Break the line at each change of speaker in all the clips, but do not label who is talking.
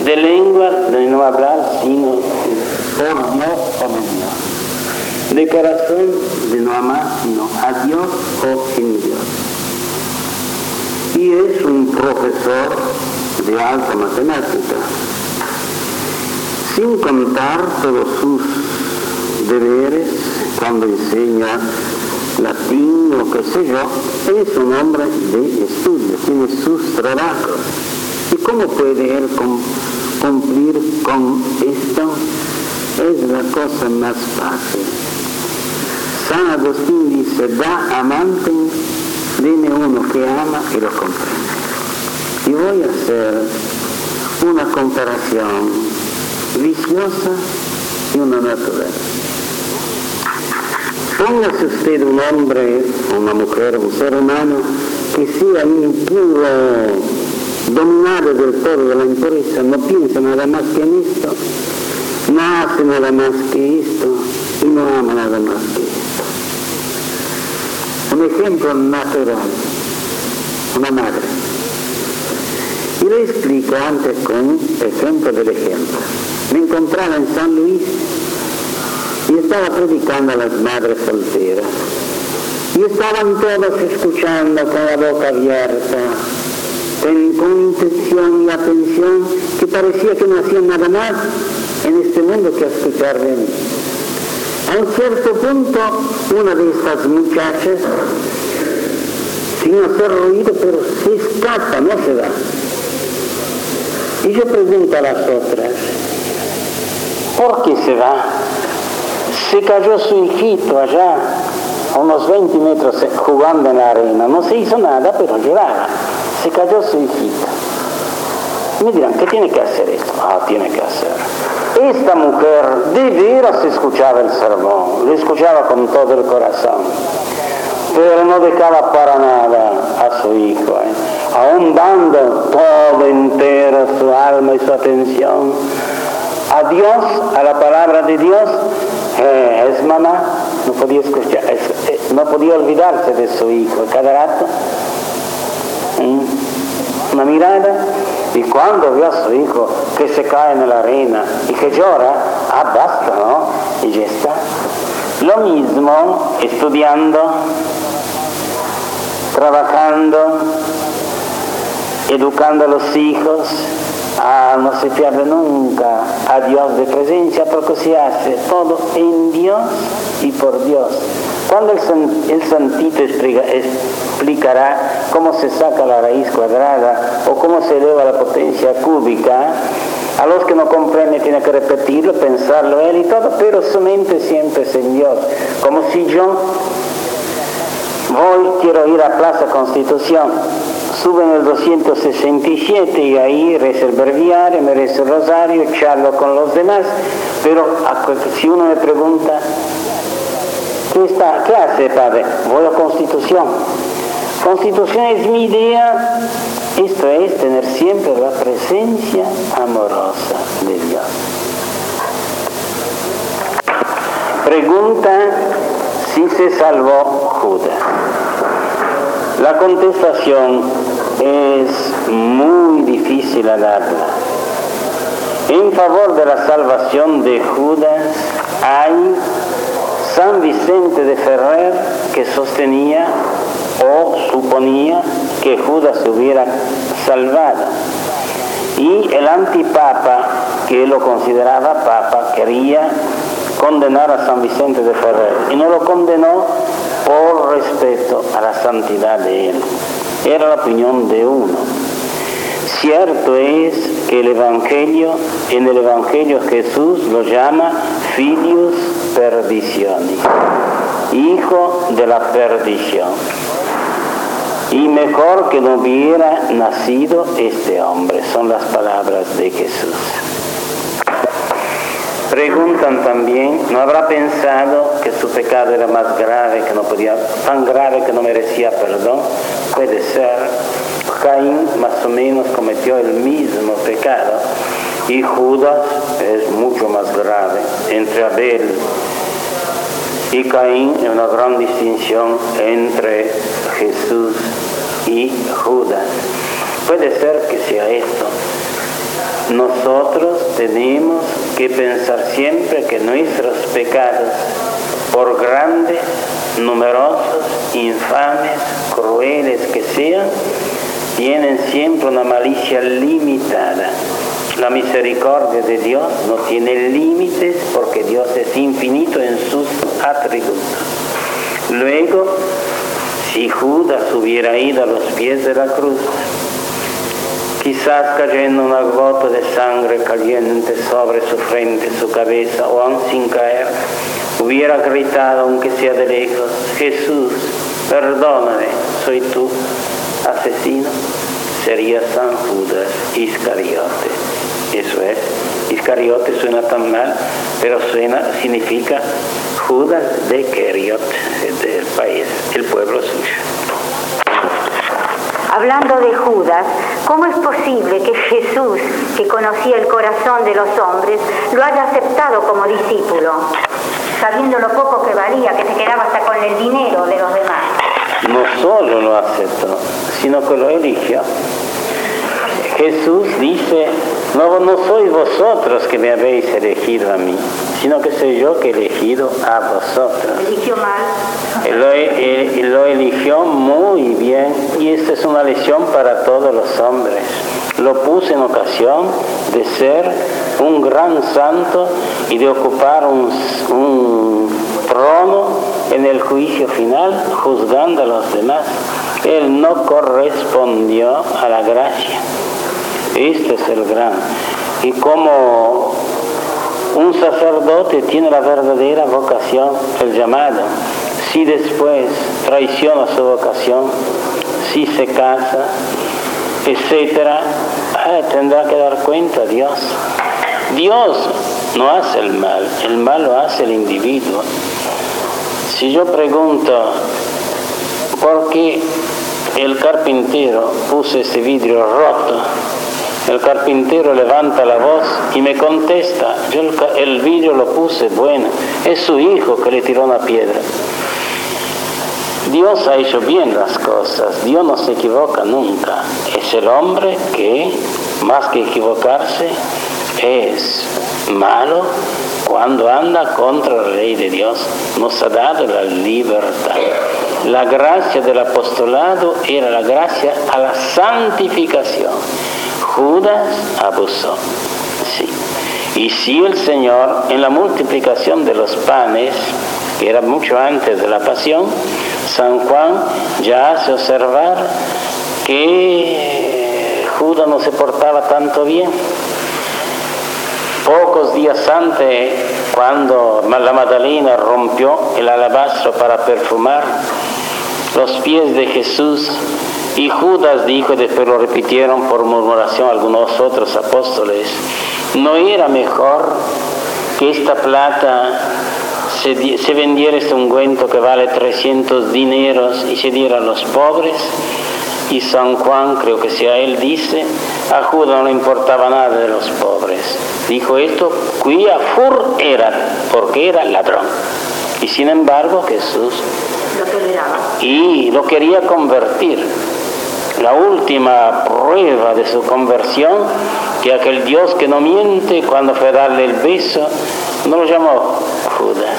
de lengua de no hablar sino por Dios o de Dios, de corazón de no amar sino a Dios o sin Dios. Y es un profesor de alta matemática, sin contar todos sus deberes cuando enseña latín o qué sé yo. Es un hombre de estudio, tiene sus trabajos. ¿Y cómo puede él cumplir con esto? Es la cosa más fácil. San Agustín dice: da amante, dime uno que ama y lo comprende. Y voy a hacer una comparación viciosa y una natural. Póngase usted un hombre, una mujer, un ser humano que sea impuro, dominado del todo de la impureza, no piensa nada más que en esto, no hace nada más que esto y no ama nada más que esto. Un ejemplo natural, una madre. Y lo explico antes con ejemplo del ejemplo. Me encontraba en San Luis y estaba predicando a las madres solteras. Y estaban todos escuchando con la boca abierta, con intención y atención, que parecía que no hacían nada más en este mundo que escuchar de mí. A un cierto punto, una de estas muchachas, sin hacer ruido, pero se escapa, no se va. Y yo pregunto a las otras: ¿por qué se va? Se cayó su hijito allá, a unos 20 metros, jugando en la arena. No se hizo nada, pero lloraba. Se cayó su hijito. Me dirán: ¿qué tiene que hacer esto? Tiene que hacer. Esta mujer de veras escuchaba el sermón, lo escuchaba con todo el corazón, pero no dejaba para nada a su hijo, aún dando todo entero su alma y su atención a Dios, a la palabra de Dios. Es mamá, no podía escuchar, no podía olvidarse de su hijo cada rato. Una mirada, y cuando vio a su hijo que se cae en la arena y que llora, basta, ¿no? Y ya está. Lo mismo estudiando, trabajando, educando a los hijos. No se pierde nunca a Dios de presencia, porque se hace todo en Dios y por Dios. Cuando el santito explicará cómo se saca la raíz cuadrada o cómo se eleva la potencia cúbica, a los que no comprenden tiene que repetirlo, pensarlo él y todo, pero su mente siempre es en Dios. Como si yo quiero ir a Plaza Constitución, subo en el 267 y ahí rezo el breviario, me rezo el rosario, charlo con los demás, pero si uno me pregunta: ¿qué hace, padre? Voy a Constitución. Constitución es mi idea. Esto es tener siempre la presencia amorosa de Dios. Pregunta si se salvó Judas. La contestación es muy difícil a darla. En favor de la salvación de Judas hay San Vicente de Ferrer, que sostenía o suponía que Judas se hubiera salvado, y el antipapa, que lo consideraba papa, quería condenar a San Vicente de Ferrer y no lo condenó por respeto a la santidad de él. Era la opinión de uno. Cierto es que en el Evangelio Jesús lo llama Filius Perditionis, hijo de la perdición. Y mejor que no hubiera nacido este hombre, son las palabras de Jesús. Preguntan también: ¿no habrá pensado que su pecado era más grave, tan grave que no merecía perdón? Puede ser. Caín más o menos cometió el mismo pecado, y Judas es mucho más grave. Entre Abel y Caín hay una gran distinción entre Jesús y Judas. Puede ser que sea esto.
nosotros tenemos que pensar siempre que nuestros pecados, por grandes, numerosos, infames, crueles que sean, tienen siempre una malicia limitada. La misericordia de Dios no tiene límites porque Dios es infinito en sus atributos. Luego, si Judas hubiera ido a los pies de la cruz, quizás cayendo una gota de sangre caliente sobre su frente, su cabeza, o aún sin caer, hubiera gritado, aunque sea de lejos: Jesús, perdóname, soy tú, asesino, sería San Judas Iscariote. Eso es, Iscariote suena tan mal, pero significa Judas de Keriot, del país, el pueblo suyo.
Hablando de Judas, ¿cómo es posible que Jesús, que conocía el corazón de los hombres, lo haya aceptado como discípulo, sabiendo lo poco que valía, que se quedaba hasta con el dinero de los demás?
No solo lo aceptó, sino que lo eligió. Jesús dice: no sois vosotros que me habéis elegido a mí, sino que soy yo que he elegido a vosotros.
¿Eligió mal?
Lo eligió muy bien, y esta es una lección para todos los hombres. Lo puso en ocasión de ser un gran santo y de ocupar un trono en el juicio final, juzgando a los demás. Él no correspondió a la gracia. Este es el gran. Y como un sacerdote tiene la verdadera vocación, el llamado, si después traiciona su vocación, si se casa, etcétera, tendrá que dar cuenta a Dios. Dios no hace el mal lo hace el individuo. Si yo pregunto por qué el carpintero puso ese vidrio roto, el carpintero levanta la voz y me contesta: yo el vidrio lo puse bueno, es su hijo que le tiró una piedra. Dios ha hecho bien las cosas, Dios no se equivoca nunca. Es el hombre que, más que equivocarse, es malo cuando anda contra la ley de Dios. Nos ha dado la libertad. La gracia del apostolado era la gracia a la santificación. Judas abusó, sí. Y sí, el Señor, en la multiplicación de los panes, que era mucho antes de la pasión, San Juan ya hace observar que Judas no se portaba tanto bien. Pocos días antes, cuando la Magdalena rompió el alabastro para perfumar los pies de Jesús, y Judas dijo, después lo repitieron por murmuración algunos otros apóstoles: ¿no era mejor que esta plata se vendiera este ungüento que vale 300 dineros y se diera a los pobres? Y San Juan, creo que sea él, dice: a Judas no le importaba nada de los pobres. Dijo esto, quia fur era, porque era ladrón. Y sin embargo Jesús
lo toleraba
y lo quería convertir. La última prueba de su conversión, que aquel Dios que no miente, cuando fue a darle el beso, no lo llamó Judas,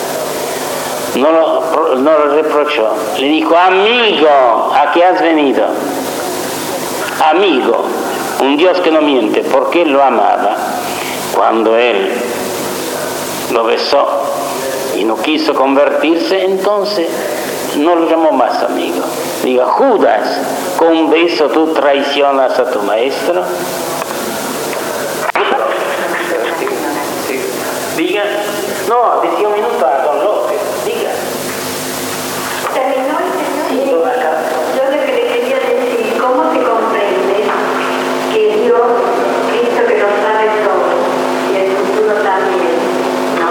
no lo reprochó, le dijo: amigo, ¿a qué has venido? Amigo, un Dios que no miente, porque él lo amaba. Cuando él lo besó y no quiso convertirse, entonces no lo llamó más amigo. Diga: Judas, con un beso tú traicionas a tu maestro. Diga, no, decía un minuto a don López, diga.
¿Terminó?
Sí, toda acá.
Yo lo que le quería decir, ¿cómo se comprende que Dios, Cristo que lo sabe todo, y el futuro también, ¿no?,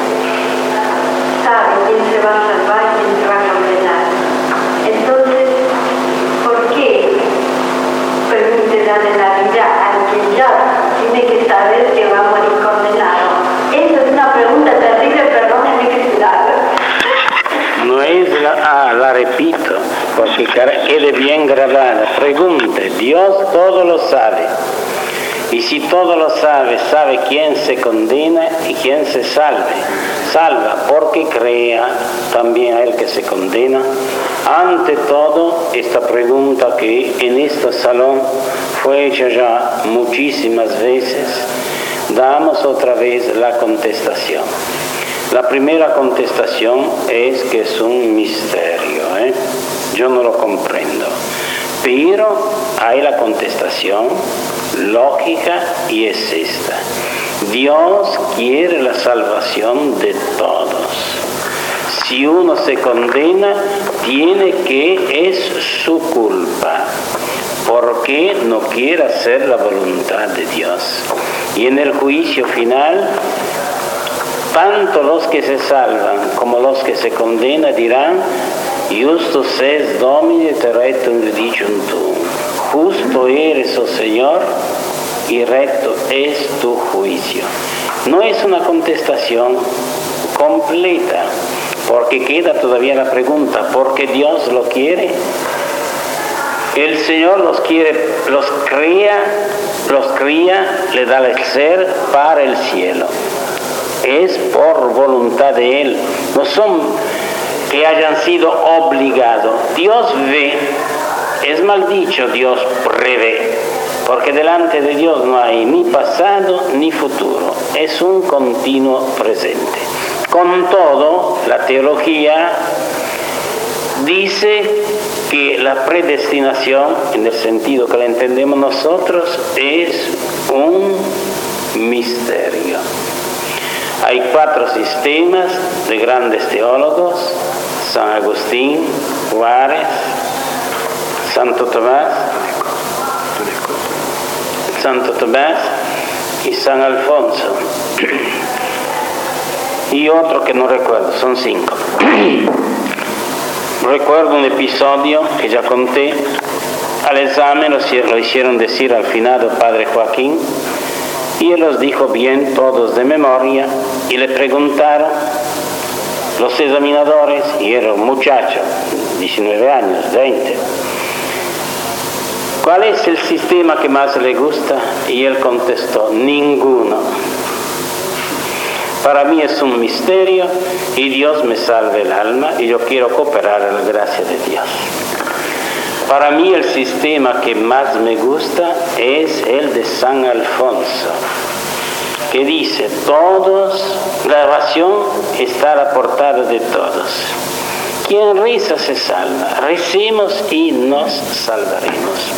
sabe quién se va a salvar y quién se va a condenar? Entonces, ¿por qué permite darle la vida a quien ya tiene que saber que va a morir condenado? Eso es una pregunta terrible, perdónenme que se la haga.
No es la repito, porque quede bien grabada. Pregunte, Dios todo lo sabe. Y si todo lo sabe, sabe quién se condena y quién se salva, porque crea también a el que se condena. Ante todo, esta pregunta que en este salón fue hecha ya muchísimas veces, damos otra vez la contestación. La primera contestación es que es un misterio, yo no lo comprendo. Pero hay la contestación lógica y es esta. Dios quiere la salvación de todos. Si uno se condena, tiene que es su culpa, porque no quiere hacer la voluntad de Dios. Y en el juicio final, tanto los que se salvan como los que se condenan dirán: Justus es Domine te rectum judicium tuum. Justo eres, oh Señor, y recto es tu juicio. No es una contestación completa, porque queda todavía la pregunta: ¿por qué Dios lo quiere? El Señor los quiere, los cría, le da el ser para el cielo. Es por voluntad de Él. No son que hayan sido obligados. Dios ve, es mal dicho, Dios prevé, porque delante de Dios no hay ni pasado ni futuro, es un continuo presente. Con todo, la teología dice que la predestinación, en el sentido que la entendemos nosotros, es un misterio. Hay 4 sistemas de grandes teólogos: San Agustín, Juárez, Santo Tomás y San Alfonso. Y otro que no recuerdo, son 5. Recuerdo un episodio que ya conté. Al examen lo hicieron decir al finado Padre Joaquín, y él los dijo bien todos de memoria, y le preguntaron los examinadores, y era un muchacho, 19 años, 20, ¿cuál es el sistema que más le gusta? Y él contestó: ninguno. Para mí es un misterio y Dios me salve el alma y yo quiero cooperar a la gracia de Dios. Para mí el sistema que más me gusta es el de San Alfonso, que dice: la oración está a la portada de todos. Quien reza se salva. Recemos y nos salvaremos.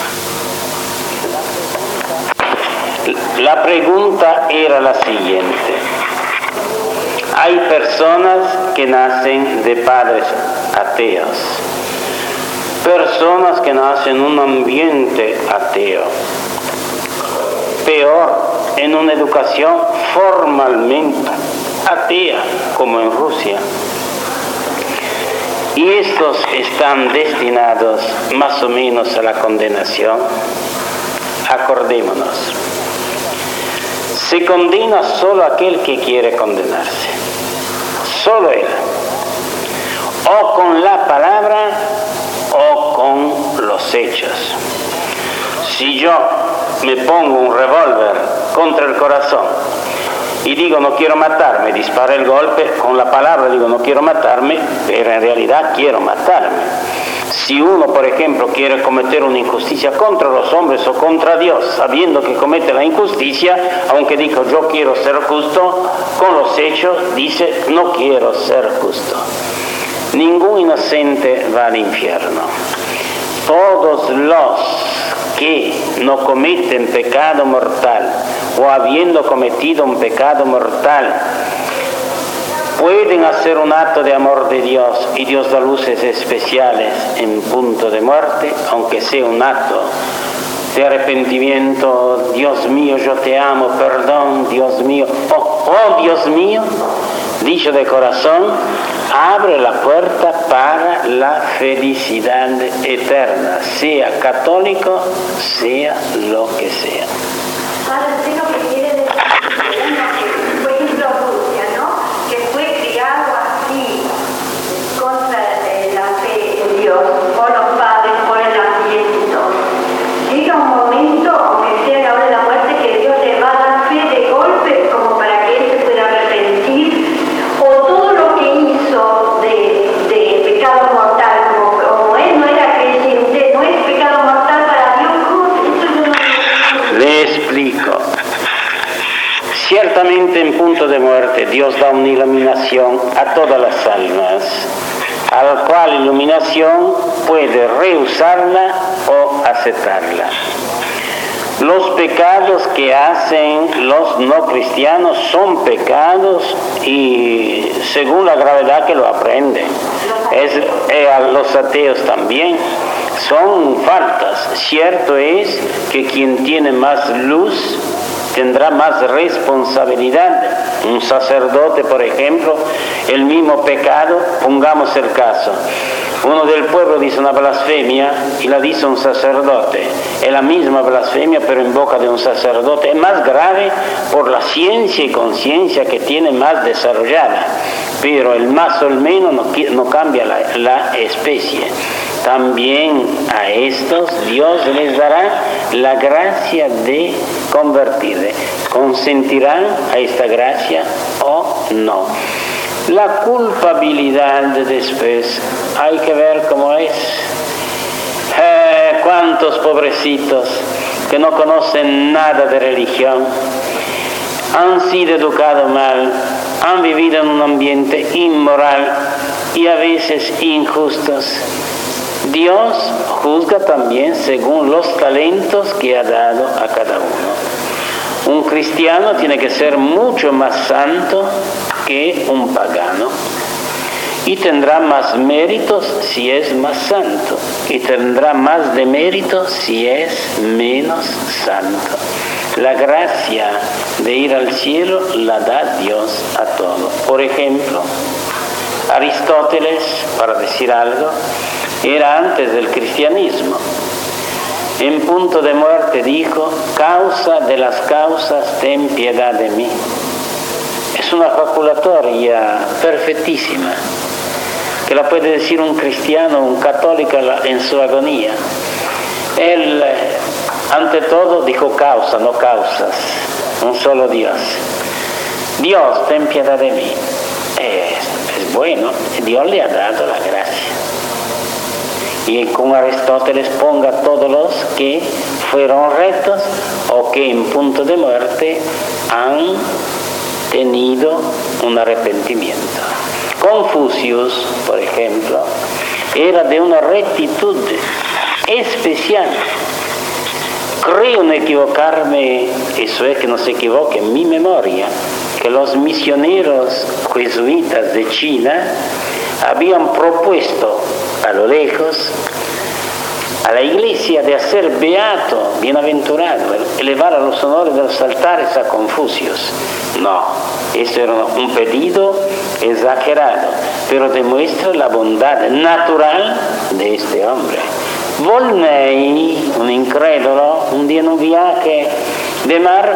La pregunta era la siguiente: hay personas que nacen de padres ateos, personas que nacen en un ambiente ateo, peor, en una educación formalmente atea, como en Rusia. Y estos están destinados más o menos a la condenación. Acordémonos, se condena solo aquel que quiere condenarse, solo él, o con la palabra o con los hechos. Si yo me pongo un revólver contra el corazón y digo no quiero matarme, disparo el golpe, con la palabra digo no quiero matarme, pero en realidad quiero matarme. Si uno, por ejemplo, quiere cometer una injusticia contra los hombres o contra Dios, sabiendo que comete la injusticia, aunque diga yo quiero ser justo, con los hechos dice no quiero ser justo. Ningún inocente va al infierno. Todos los que no cometen pecado mortal o habiendo cometido un pecado mortal pueden hacer un acto de amor de Dios y Dios da luces especiales en punto de muerte, aunque sea un acto de arrepentimiento. Dios mío, yo te amo, perdón, Dios mío, oh Dios mío, dicho de corazón, abre la puerta para la felicidad eterna, sea católico, sea lo que sea.
Padre, usted lo que quiere decir que, por ejemplo, Rusia, ¿no? Que fue criado así, contra la fe en Dios, por los padres, por el ambiente y todo. Llega un momento, aunque sea la hora de la muerte,
explico. Ciertamente en punto de muerte Dios da una iluminación a todas las almas, a la cual iluminación puede rehusarla o aceptarla. Los pecados que hacen los no cristianos son pecados y según la gravedad que lo aprenden. A los ateos también son faltas. Cierto es que quien tiene más luz tendrá más responsabilidad. Un sacerdote, por ejemplo, el mismo pecado, pongamos el caso. Uno del pueblo dice una blasfemia y la dice un sacerdote. Es la misma blasfemia, pero en boca de un sacerdote. Es más grave por la ciencia y conciencia que tiene más desarrollada. Pero el más o el menos no cambia la especie. También a estos Dios les dará la gracia de convertirse. ¿Consentirán a esta gracia o no? La culpabilidad después, hay que ver cómo es. Cuántos pobrecitos que no conocen nada de religión, han sido educados mal, han vivido en un ambiente inmoral y a veces injustos. Dios juzga también según los talentos que ha dado a cada uno. Un cristiano tiene que ser mucho más santo que un pagano y tendrá más méritos si es más santo y tendrá más deméritos si es menos santo. La gracia de ir al cielo la da Dios a todos. Por ejemplo, Aristóteles, para decir algo, era antes del cristianismo. En punto de muerte dijo: causa de las causas, ten piedad de mí. Es una jaculatoria perfectísima, que la puede decir un cristiano, un católico en su agonía. Él, ante todo, dijo causa, no causas, un solo Dios. Dios, ten piedad de mí. Es bueno, Dios le ha dado la gracia. Y con Aristóteles ponga todos los que fueron rectos o que en punto de muerte han tenido un arrepentimiento. Confucius, por ejemplo, era de una rectitud especial. Creo no equivocarme, eso es que no se equivoque en mi memoria, que los misioneros jesuitas de China habían propuesto a lo lejos a la iglesia de hacer beato, bienaventurado, elevar a los honores de los altares a Confucius. No, eso era un pedido exagerado, pero demuestra la bondad natural de este hombre. Volney, un incrédulo, un día en un viaje de mar,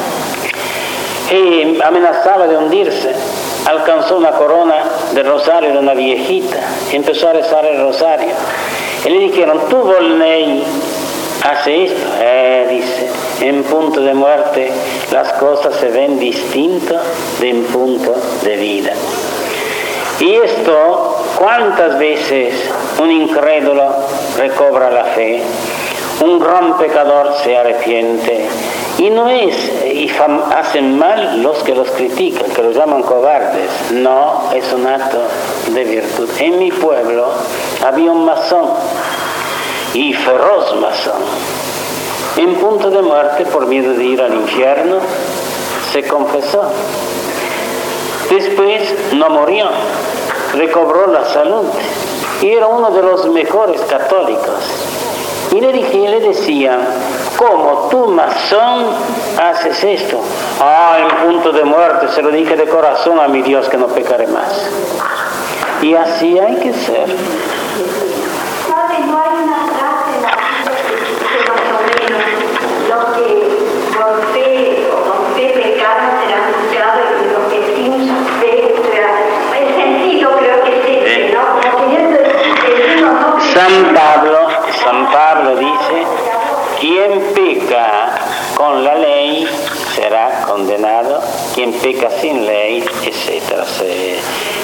amenazaba de hundirse. Alcanzó una corona de rosario de una viejita, empezó a rezar el rosario. Y le dijeron: tú, Volney, hace esto. Dice, en punto de muerte las cosas se ven distintas de en punto de vida. Y esto, ¿cuántas veces un incrédulo recobra la fe? Un gran pecador se arrepiente. Y no es, y hacen mal los que los critican, que los llaman cobardes. No, es un acto de virtud. En mi pueblo había un masón, y feroz masón. En punto de muerte, por miedo de ir al infierno, se confesó. Después no murió, recobró la salud, y era uno de los mejores católicos. Y le decían: ¿cómo tú, masón, haces esto? En punto de muerte se lo dije de corazón a mi Dios que no pecaré más. Y así hay que ser.
¿Sabe? No hay una frase en la Biblia que más o menos lo que por fe o con fe pecaron será juzgado y lo que sin fe será. El sentido creo que es este, ¿no? Como queriendo decir, no.
San Pablo dice: quien peca con la ley será condenado, quien peca sin ley, etc.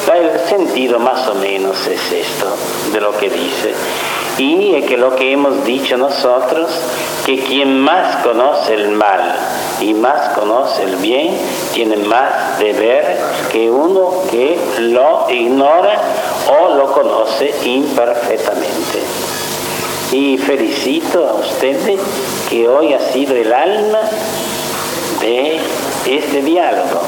El sentido más o menos es esto de lo que dice. Y es que lo que hemos dicho nosotros, que quien más conoce el mal y más conoce el bien, tiene más deber que uno que lo ignora o lo conoce imperfectamente. Y felicito a ustedes que hoy ha sido el alma de este diálogo.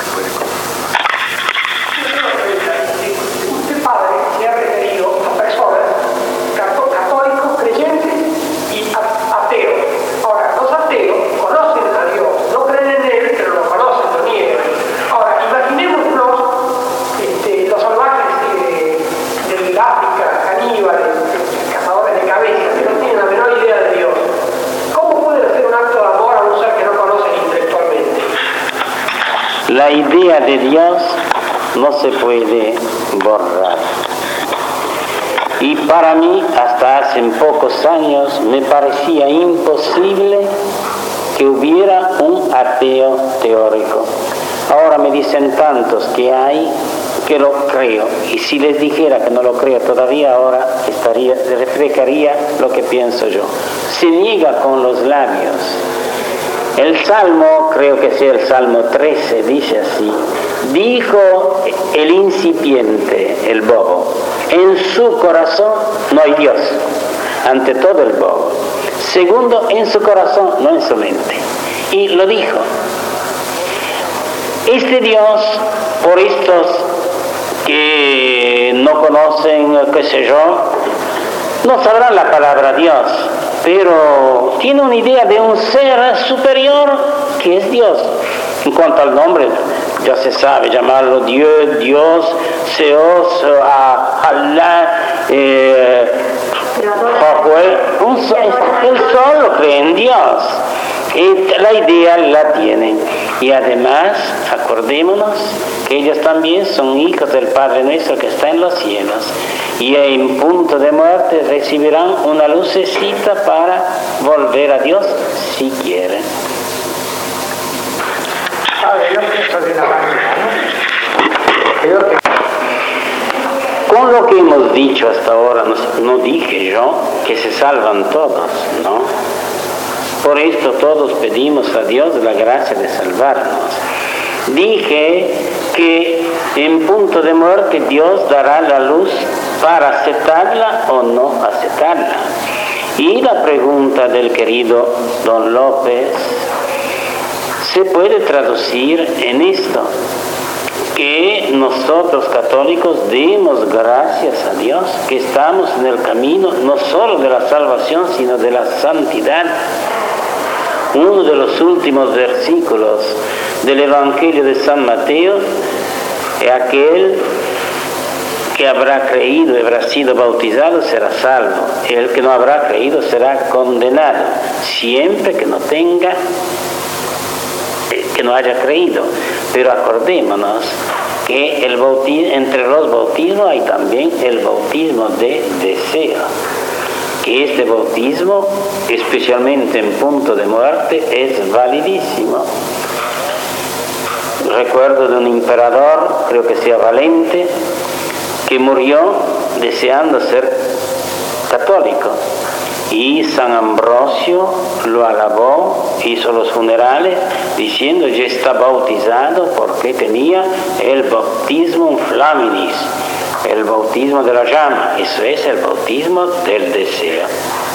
Usted, padre, se ha referido a personas católicos, creyentes y ateos. Ahora, los ateos conocen a Dios, no creen en Él, pero lo conocen, lo niegan. Ahora, imaginémonos los salvajes del África, caníbales, cazadores de cabezas, que no tienen la menor idea de Dios. ¿Cómo pueden hacer un acto de amor a un ser que no conocen intelectualmente?
La idea de Dios no se puede borrar. Y para mí, hasta hace pocos años, me parecía imposible que hubiera un ateo teórico. Ahora me dicen tantos que hay que lo creo. Y si les dijera que no lo creo todavía, ahora reflejaría lo que pienso yo. Se niega con los labios. El Salmo, creo que sea el Salmo 13, dice así: dijo el incipiente, el bobo, en su corazón no hay Dios, ante todo el bobo. Segundo, en su corazón, no en su mente. Y lo dijo. Este Dios, por estos que no conocen, qué sé yo, no sabrán la palabra Dios, pero tiene una idea de un ser superior que es Dios. En cuanto al nombre, ya se sabe llamarlo Dios, Seos, Allah, él solo cree en Dios. La idea la tienen. Y además, acordémonos que ellos también son hijos del Padre nuestro que está en los cielos. Y en punto de muerte recibirán una lucecita para volver a Dios si quieren.
Yo pienso de una manera, ¿no? Creo que
con lo que hemos dicho hasta ahora, no dije yo que se salvan todos, ¿no? Por esto todos pedimos a Dios la gracia de salvarnos. Dije que en punto de muerte Dios dará la luz para aceptarla o no aceptarla. Y la pregunta del querido don López se puede traducir en esto: que nosotros católicos demos gracias a Dios, que estamos en el camino no solo de la salvación, sino de la santidad. Uno de los últimos versículos del Evangelio de San Mateo es aquel que habrá creído y habrá sido bautizado será salvo. El que no habrá creído será condenado, siempre que no haya creído. Pero acordémonos que entre los bautismos hay también el bautismo de deseo, que este bautismo, especialmente en punto de muerte, es validísimo. Recuerdo de un emperador, creo que sea Valente, que murió deseando ser católico. Y San Ambrosio lo alabó, hizo los funerales, diciendo: ya está bautizado porque tenía el bautismo flaminis, el bautismo de la llama. Eso es el bautismo del deseo.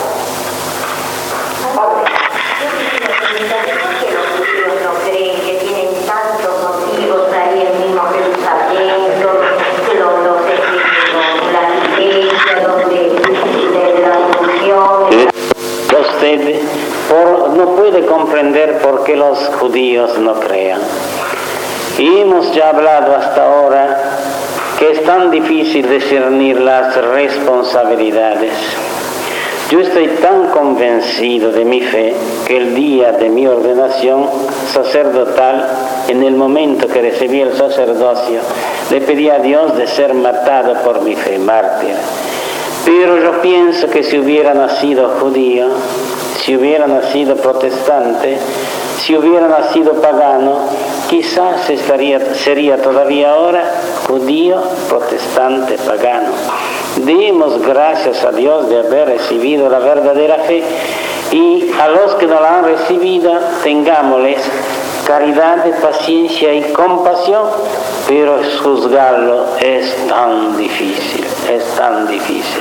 Usted no puede comprender por qué los judíos no crean. Y hemos ya hablado hasta ahora que es tan difícil discernir las responsabilidades. Yo estoy tan convencido de mi fe que el día de mi ordenación sacerdotal, en el momento que recibí el sacerdocio, le pedí a Dios de ser matado por mi fe, mártir. Pero yo pienso que si hubiera nacido judío, si hubiera nacido protestante, si hubiera nacido pagano, quizás sería todavía ahora judío, protestante, pagano. Demos gracias a Dios de haber recibido la verdadera fe, y a los que no la han recibido, tengámosles caridad, paciencia y compasión, pero juzgarlo es tan difícil, es tan difícil.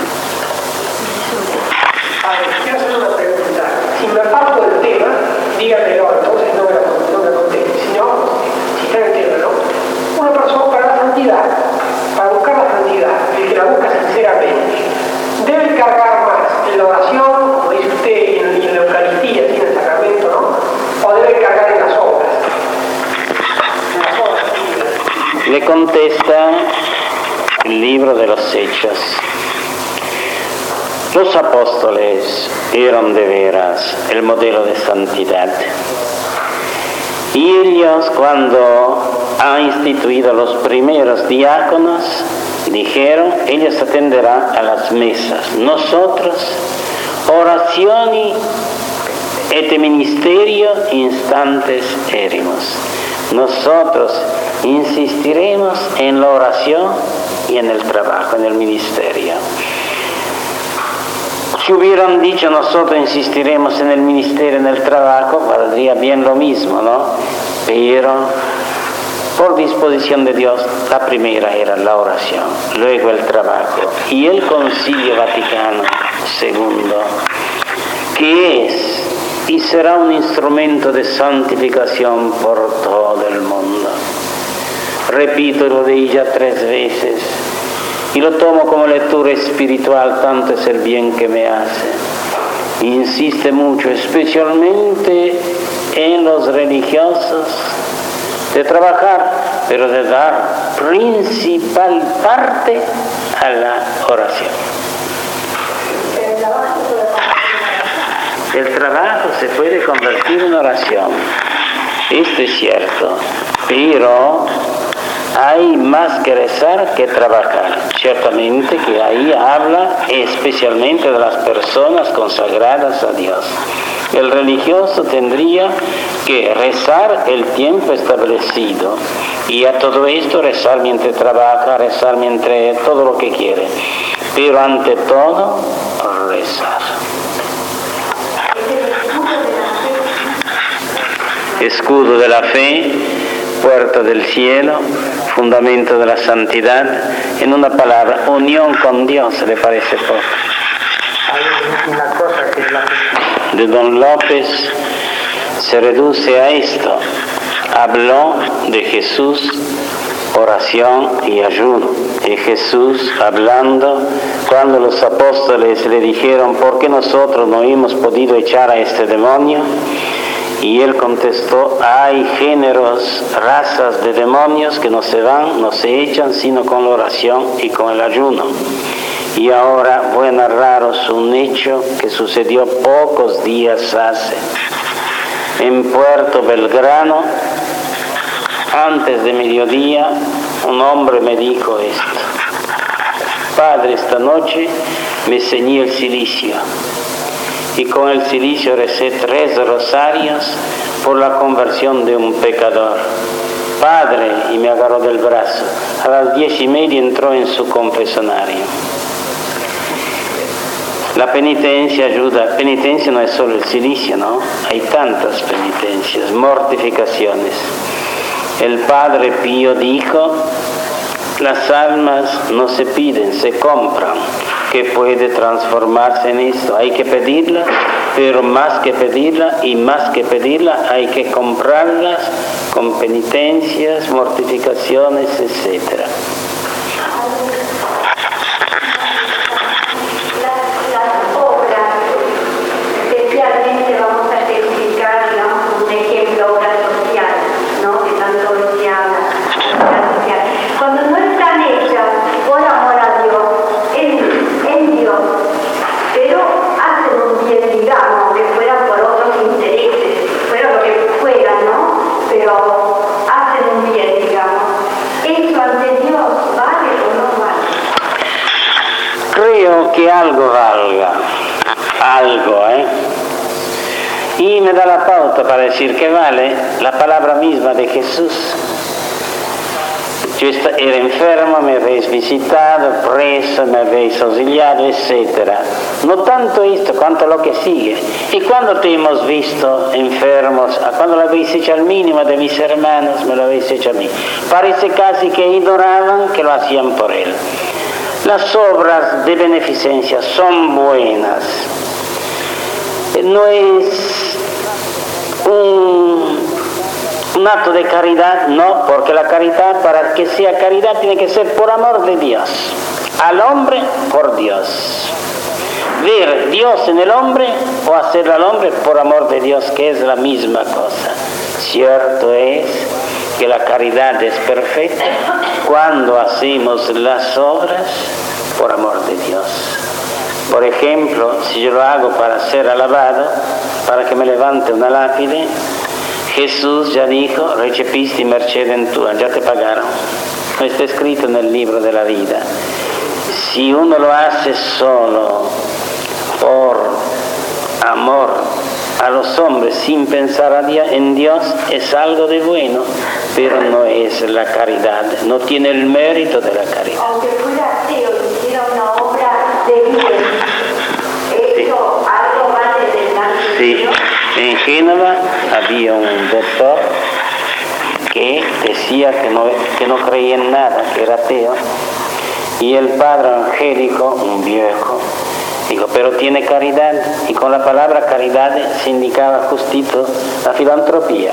Quiero hacer una pregunta. Si me aparto del tema, dígamelo, entonces no me conteste. Si no, si está en el tema, ¿no? Una persona para la santidad, para buscar la santidad, el que la busca sinceramente, debe cargar más en la oración, como dice usted, en la Eucaristía, en el sacramento, ¿no? O debe cargar en las obras.
Le contesta el libro de los Hechos. Los apóstoles eran de veras el modelo de santidad. Y ellos, cuando han instituido los primeros diáconos, dijeron, ellos atenderán a las mesas. Nosotros, orazioni et ministerio instantes erimos. Nosotros insistiremos en la oración y en el trabajo, en el ministerio. Si hubieran dicho nosotros insistiremos en el ministerio, en el trabajo, valdría bien lo mismo, ¿no? Pero por disposición de Dios, la primera era la oración, luego el trabajo. Y el Concilio Vaticano II, que es y será un instrumento de santificación por todo el mundo. Repito, lo leí ya 3 veces. Y lo tomo como lectura espiritual, tanto es el bien que me hace. Insiste mucho, especialmente en los religiosos, de trabajar, pero de dar principal parte a la oración. El trabajo se puede convertir en oración, esto es cierto, pero hay más que rezar que trabajar. Ciertamente que ahí habla especialmente de las personas consagradas a Dios. El religioso tendría que rezar el tiempo establecido y a todo esto rezar mientras trabaja, rezar mientras todo lo que quiere, pero ante todo rezar. Escudo de la fe, puerta del cielo, fundamento de la santidad, en una palabra, unión con Dios, ¿le parece poco?
Hay una cosa que es la
de Don López se reduce a esto. Habló de Jesús, oración y ayuno. Y Jesús hablando, cuando los apóstoles le dijeron, ¿por qué nosotros no hemos podido echar a este demonio? Y él contestó, hay géneros, razas de demonios que no se van, no se echan, sino con la oración y con el ayuno. Y ahora voy a narraros un hecho que sucedió pocos días hace. En Puerto Belgrano, antes de mediodía, un hombre me dijo esto. Padre, esta noche me ceñí el cilicio. Y con el cilicio recé 3 rosarios por la conversión de un pecador. Padre, y me agarró del brazo. A las 10:30 entró en su confesionario. La penitencia ayuda. Penitencia no es solo el cilicio, ¿no? Hay tantas penitencias, mortificaciones. El Padre Pío dijo, las almas no se piden, se compran. Que puede transformarse en esto. Hay que pedirla, pero más que pedirla y más que pedirla hay que comprarlas con penitencias, mortificaciones, etc.
Las obras, especialmente vamos a especificar, digamos, un ejemplo, obra social, ¿no? Que tanto se habla, obra social. Cuando no están hechas por amor a Dios, en Dios, pero hacen un bien, digamos, que fuera por otros intereses, fuera lo que fuera, ¿no? Pero hacen un bien, digamos. ¿Eso ante Dios vale o no vale?
Creo que algo valga, algo, Y me da la pauta para decir que vale la palabra misma de Jesús. Yo era enfermo, me habéis visitado, preso, me habéis auxiliado, etc. No tanto esto, cuanto lo que sigue. Y cuando te hemos visto enfermos, cuando lo habéis hecho al mínimo de mis hermanos, me lo habéis hecho a mí. Parece casi que ignoraban que lo hacían por él. Las obras de beneficencia son buenas. No es un acto de caridad, no, porque la caridad, para que sea caridad, tiene que ser por amor de Dios, al hombre por Dios. Ver Dios en el hombre o hacer al hombre por amor de Dios, que es la misma cosa. Cierto es que la caridad es perfecta cuando hacemos las obras por amor de Dios. Por ejemplo, si yo lo hago para ser alabado, para que me levante una lápide, Jesús ya dijo, recipisti mercedem tua, ya te pagaron. Está escrito en el libro de la vida. Si uno lo hace solo por amor a los hombres, sin pensar en Dios, es algo de bueno, pero no es la caridad, no tiene el mérito de la caridad.
Aunque fuera ateo y hiciera una obra de bien, eso algo más de delante de Dios.
En Génova había un doctor que decía que no creía en nada, que era ateo, y el padre Angélico, un viejo, dijo, pero tiene caridad, y con la palabra caridad se indicaba justito la filantropía.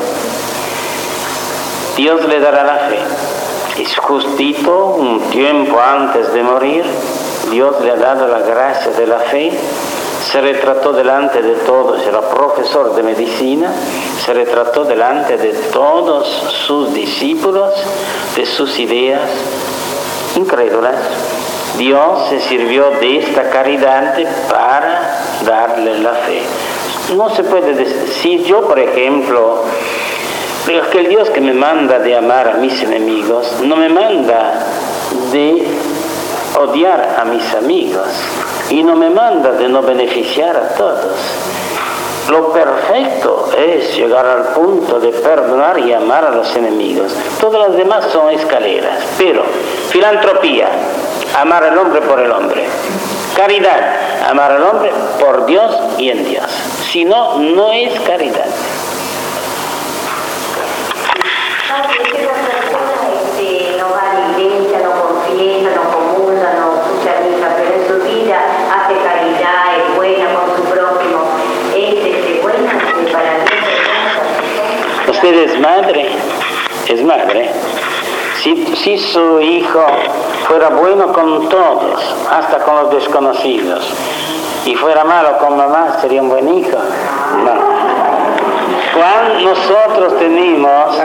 Dios le dará la fe. Es justito un tiempo antes de morir, Dios le ha dado la gracia de la fe. Se retrató delante de todos, era profesor de medicina, se retrató delante de todos sus discípulos, de sus ideas incrédulas. Dios se sirvió de esta caridad para darle la fe. No se puede decir, si yo por ejemplo, digo que el Dios que me manda de amar a mis enemigos, no me manda de odiar a mis amigos, y no me manda de no beneficiar a todos. Lo perfecto es llegar al punto de perdonar y amar a los enemigos. Todas las demás son escaleras. Pero filantropía, amar al hombre por el hombre. Caridad, amar al hombre por Dios y en Dios. Si no, no es caridad.
No va a la iglesia, no confiesa, no comulga, no escucha misa, pero en su vida hace caridad, es buena con su prójimo, es buena para Dios.
Usted es madre. Si su hijo fuera bueno con todos, hasta con los desconocidos, y fuera malo con mamá, ¿sería un buen hijo? No. Cuando nosotros tenemos,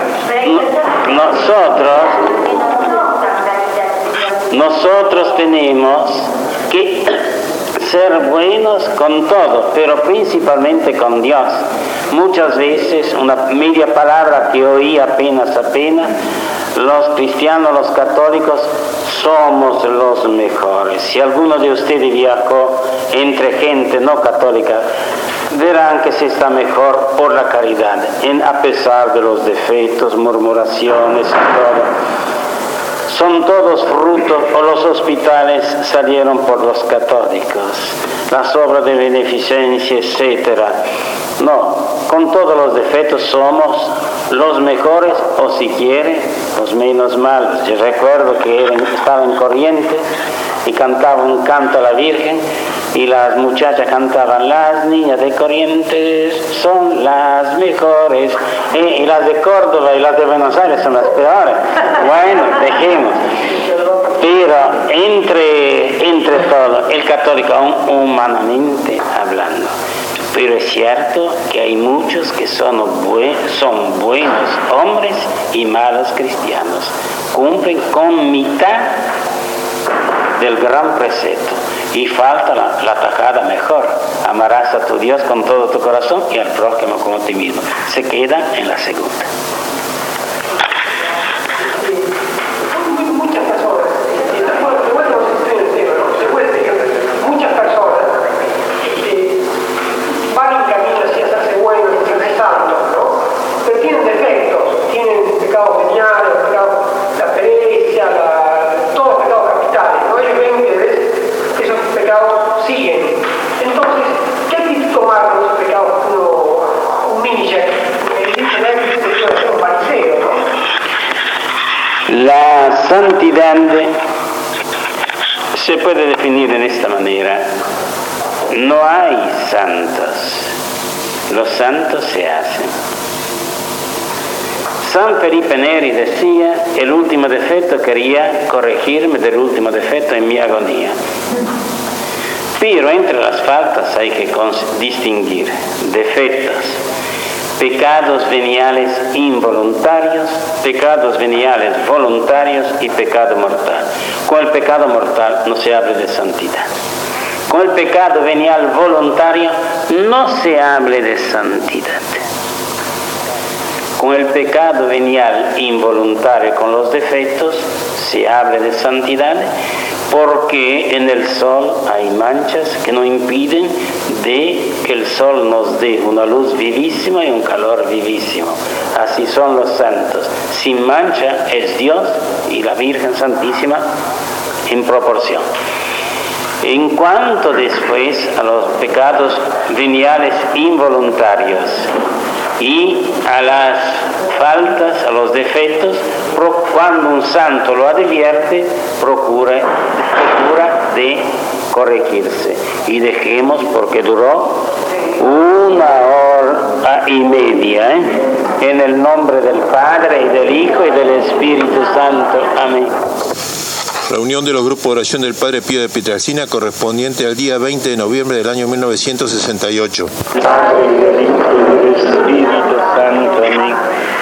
nosotros tenemos que ser buenos con todo, pero principalmente con Dios. Muchas veces, una media palabra que oí apenas, los cristianos, los católicos, somos los mejores. Si alguno de ustedes viajó entre gente no católica, verán que se está mejor por la caridad, a pesar de los defectos, murmuraciones y todo. Son todos frutos, o los hospitales salieron por los católicos, las obras de beneficencia, etc. No, con todos los defectos somos los mejores, o si quiere, los menos malos. Yo recuerdo que estaba en Corrientes y cantaba un canto a la Virgen, y las muchachas cantaban, las niñas de Corrientes son las mejores, y las de Córdoba y las de Buenos Aires son las peores. Bueno, dejemos. Pero entre todo, el católico, humanamente hablando, pero es cierto que hay muchos que son buenos hombres y malos cristianos, cumplen con mitad del gran precepto, y falta la tajada mejor: amarás a tu Dios con todo tu corazón y al prójimo como a ti mismo. Se queda en la segunda.
Muchas personas, muchas personas van en camino hacia hacerse
santidad se puede definir en esta manera. No hay santos, los santos se hacen. San Felipe Neri decía, el último defecto quería corregirme del último defecto en mi agonía. Pero entre las faltas hay que distinguir defectos, pecados veniales involuntarios, pecados veniales voluntarios y pecado mortal. Con el pecado mortal no se habla de santidad. Con el pecado venial voluntario no se hable de santidad. Con el pecado venial involuntario, con los defectos, se habla de santidad, porque en el sol hay manchas que no impiden de que el sol nos dé una luz vivísima y un calor vivísimo. Así son los santos. Sin mancha es Dios y la Virgen Santísima en proporción. En cuanto después a los pecados veniales involuntarios y a las faltas, a los defectos, cuando un santo lo advierte, procura de corregirse. Y dejemos, porque duró 1 hora y media, en el nombre del Padre, y del Hijo, y del Espíritu Santo. Amén.
Reunión de los grupos de oración del Padre Pío de Pietrelcina correspondiente al día 20 de noviembre del año 1968.
Padre, del Hijo y del Espíritu Santo. Amén.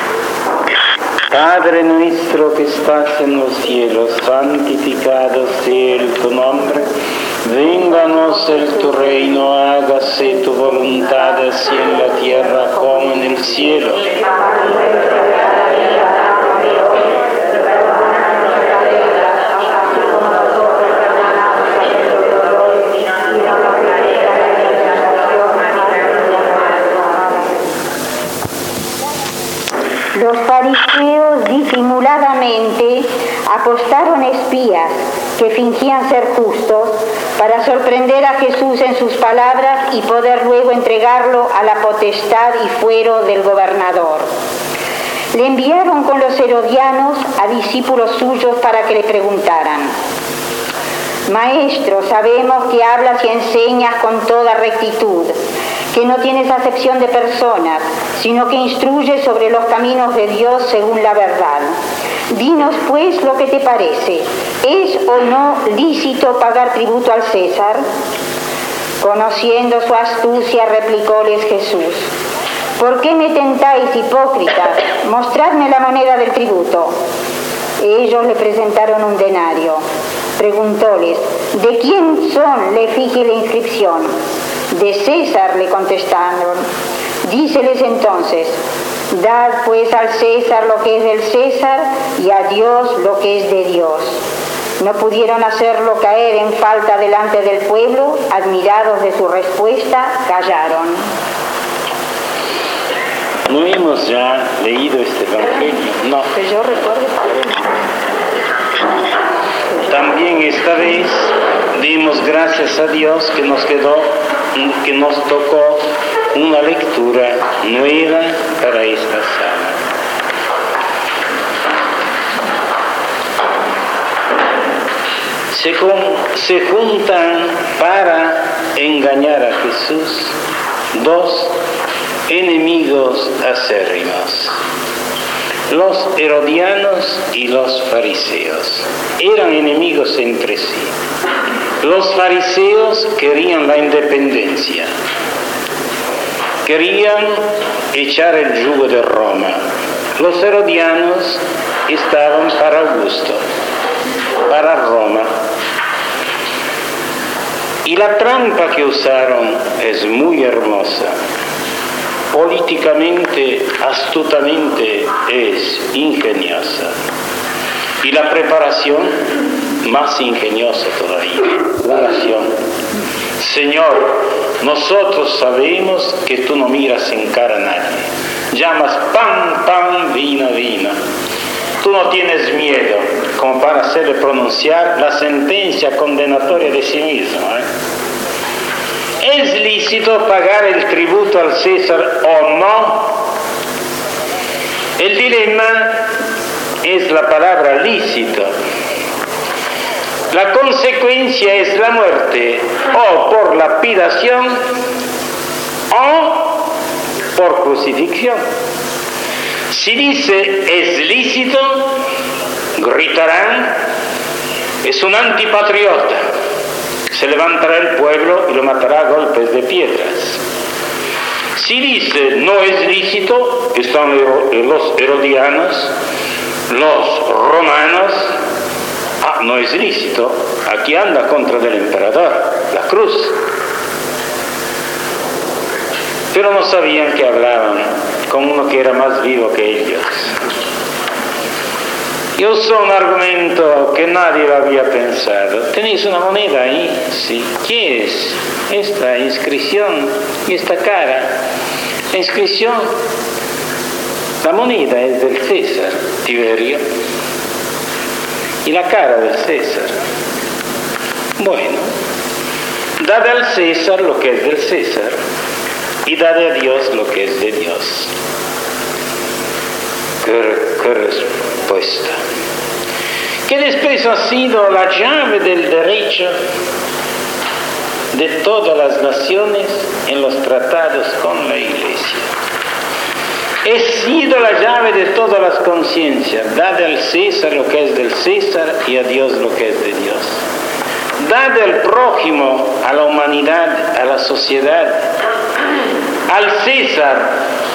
Padre nuestro que estás en los cielos, santificado sea tu nombre. Vénganos tu reino, hágase tu voluntad, así en la tierra como en el cielo.
Los fariseos disimuladamente apostaron espías que fingían ser justos para sorprender a Jesús en sus palabras y poder luego entregarlo a la potestad y fuero del gobernador. Le enviaron con los herodianos a discípulos suyos para que le preguntaran: Maestro, sabemos que hablas y enseñas con toda rectitud, que no tienes acepción de personas, sino que instruyes sobre los caminos de Dios según la verdad. Dinos pues lo que te parece. ¿Es o no lícito pagar tributo al César? Conociendo su astucia, replicóles Jesús: ¿Por qué me tentáis, hipócritas? Mostradme la moneda del tributo. Ellos le presentaron un denario. Preguntóles: ¿de quién son la efigie y la inscripción? De César, le contestaron. Díceles entonces: Dad pues al César lo que es del César y a Dios lo que es de Dios. No pudieron hacerlo caer en falta delante del pueblo, admirados de su respuesta, callaron.
¿No hemos ya leído este Evangelio? No.
Que yo recuerde, Padre.
También esta vez dimos gracias a Dios que nos tocó una lectura nueva para esta sala. Se juntan para engañar a Jesús dos enemigos acérrimos: los herodianos y los fariseos. Eran enemigos entre sí. Los fariseos querían la independencia, querían echar el yugo de Roma. Los herodianos estaban para Augusto, para Roma. Y la trampa que usaron es muy hermosa. Políticamente, astutamente es ingeniosa. Y la preparación más ingeniosa todavía. Oración. Señor, nosotros sabemos que tú no miras en cara a nadie. Llamas pan, pan, vino, vino. Tú no tienes miedo como para hacerle pronunciar la sentencia condenatoria de sí mismo. ¿Es lícito pagar el tributo al César o no? El dilema es la palabra lícito. La consecuencia es la muerte, o por lapidación, o por crucifixión. Si dice es lícito, gritarán, es un antipatriota. Se levantará el pueblo y lo matará a golpes de piedras. Si dice no es lícito, están los herodianos, los romanos, no es lícito, aquí anda contra del emperador, la cruz. Pero no sabían que hablaban con uno que era más vivo que ellos. Y usó un argumento que nadie lo había pensado. ¿Tenéis una moneda ahí? Sí. ¿Qué es? Esta inscripción y esta cara. La inscripción, la moneda es del César, Tiberio, y la cara del César. Bueno, dad al César lo que es del César y dad a Dios lo que es de Dios. ¿Qué respuesta? Que después ha sido la llave del derecho de todas las naciones en los tratados con la Iglesia. He sido la llave de todas las conciencias. Dad al César lo que es del César y a Dios lo que es de Dios. Dad al prójimo, a la humanidad, a la sociedad, al César.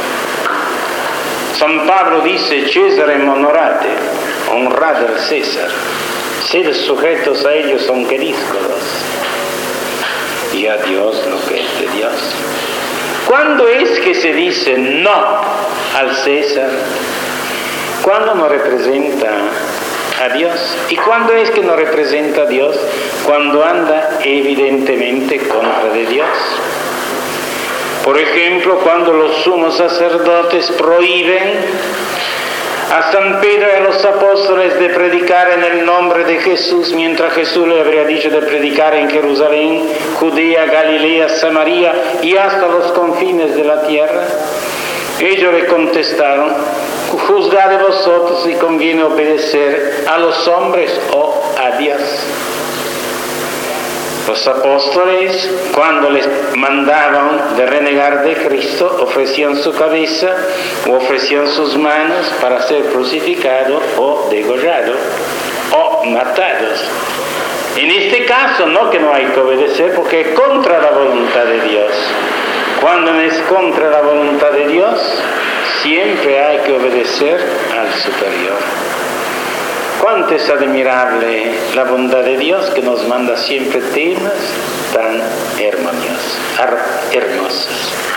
San Pablo dice, Cesarem honorate, honrad al César, sed sujetos a ellos aunque díscolos, y a Dios lo que es de Dios. ¿Cuándo es que se dice no al César? ¿Cuándo no representa a Dios? ¿Y cuándo es que no representa a Dios? Cuando anda evidentemente contra de Dios. Por ejemplo, cuando los sumos sacerdotes prohíben a San Pedro y a los apóstoles de predicar en el nombre de Jesús, mientras Jesús le habría dicho de predicar en Jerusalén, Judea, Galilea, Samaria y hasta los confines de la tierra, ellos le contestaron, juzgad vosotros si conviene obedecer a los hombres o a Dios. Los apóstoles, cuando les mandaban de renegar de Cristo, ofrecían su cabeza o ofrecían sus manos para ser crucificado o degollado o matados. En este caso, no que no hay que obedecer, porque es contra la voluntad de Dios. Cuando es contra la voluntad de Dios, siempre hay que obedecer al superior. Cuánto es admirable la bondad de Dios que nos manda siempre temas tan hermosos.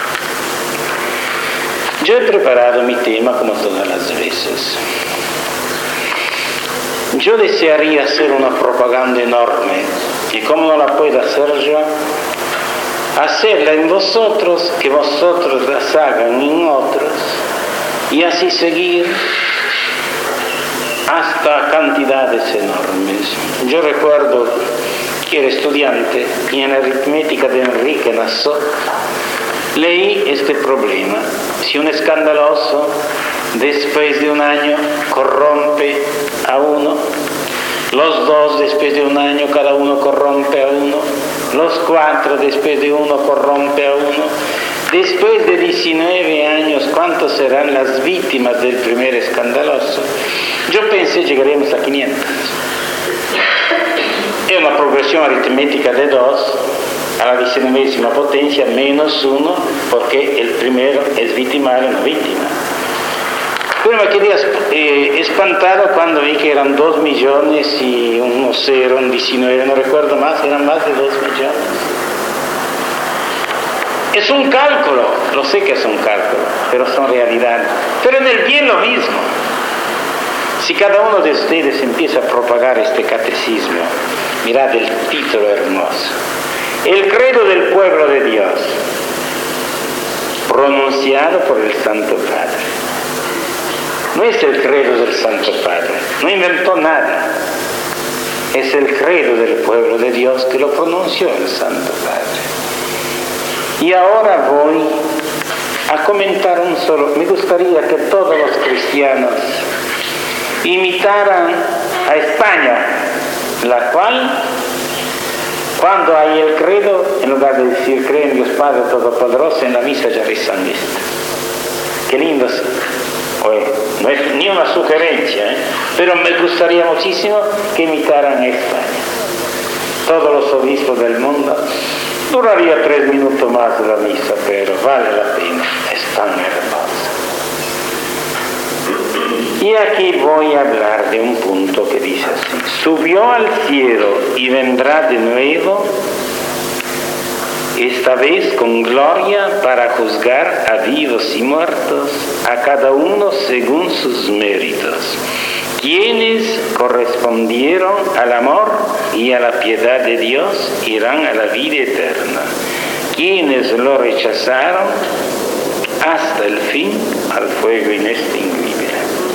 Yo he preparado mi tema como todas las veces. Yo desearía hacer una propaganda enorme y como no la puedo hacer yo, hacerla en vosotros, que vosotros las hagan en otros y así seguir hasta cantidades enormes. Yo recuerdo que era estudiante y en la aritmética de Enrique Nassau leí este problema. Si un escandaloso después de un año corrompe a uno, los dos después de un año cada uno corrompe a uno, los cuatro después de uno corrompe a uno, después de 19 años, ¿cuántos serán las víctimas del primer escandaloso? Yo pensé llegaremos a 500. Es una progresión aritmética de 2 a la 19ª potencia menos 1, porque el primero es victimario, no víctima. Pero me quedé espantado cuando vi que eran 2 millones y unos 0, un 19, no recuerdo más, eran más de 2 millones. Es un cálculo, lo sé que es un cálculo, pero son realidades. Pero en el bien lo mismo. Si cada uno de ustedes empieza a propagar este catecismo, mirad el título hermoso. El credo del pueblo de Dios, pronunciado por el Santo Padre. No es el credo del Santo Padre, no inventó nada. Es el credo del pueblo de Dios que lo pronunció el Santo Padre. Y ahora voy a comentar un solo. Me gustaría que todos los cristianos imitaran a España, la cual, cuando hay el credo, en lugar de decir creen en Dios Padre Todopoderoso, en la misa ya rezan esto. Qué lindo. No es ni una sugerencia, pero me gustaría muchísimo que imitaran a España. Todos los obispos del mundo. Duraría 3 minutos más la misa, pero vale la pena, es tan hermosa. Y aquí voy a hablar de un punto que dice así: subió al cielo y vendrá de nuevo, esta vez con gloria, para juzgar a vivos y muertos, a cada uno según sus méritos. Quienes correspondieron al amor y a la piedad de Dios irán a la vida eterna. Quienes lo rechazaron hasta el fin al fuego inextinguible.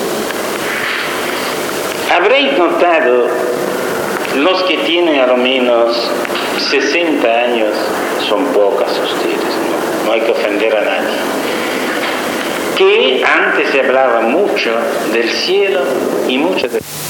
Habréis notado, los que tienen a lo menos 60 años, son pocas ustedes, no hay que ofender a nadie, que antes se hablaba mucho del cielo y mucho de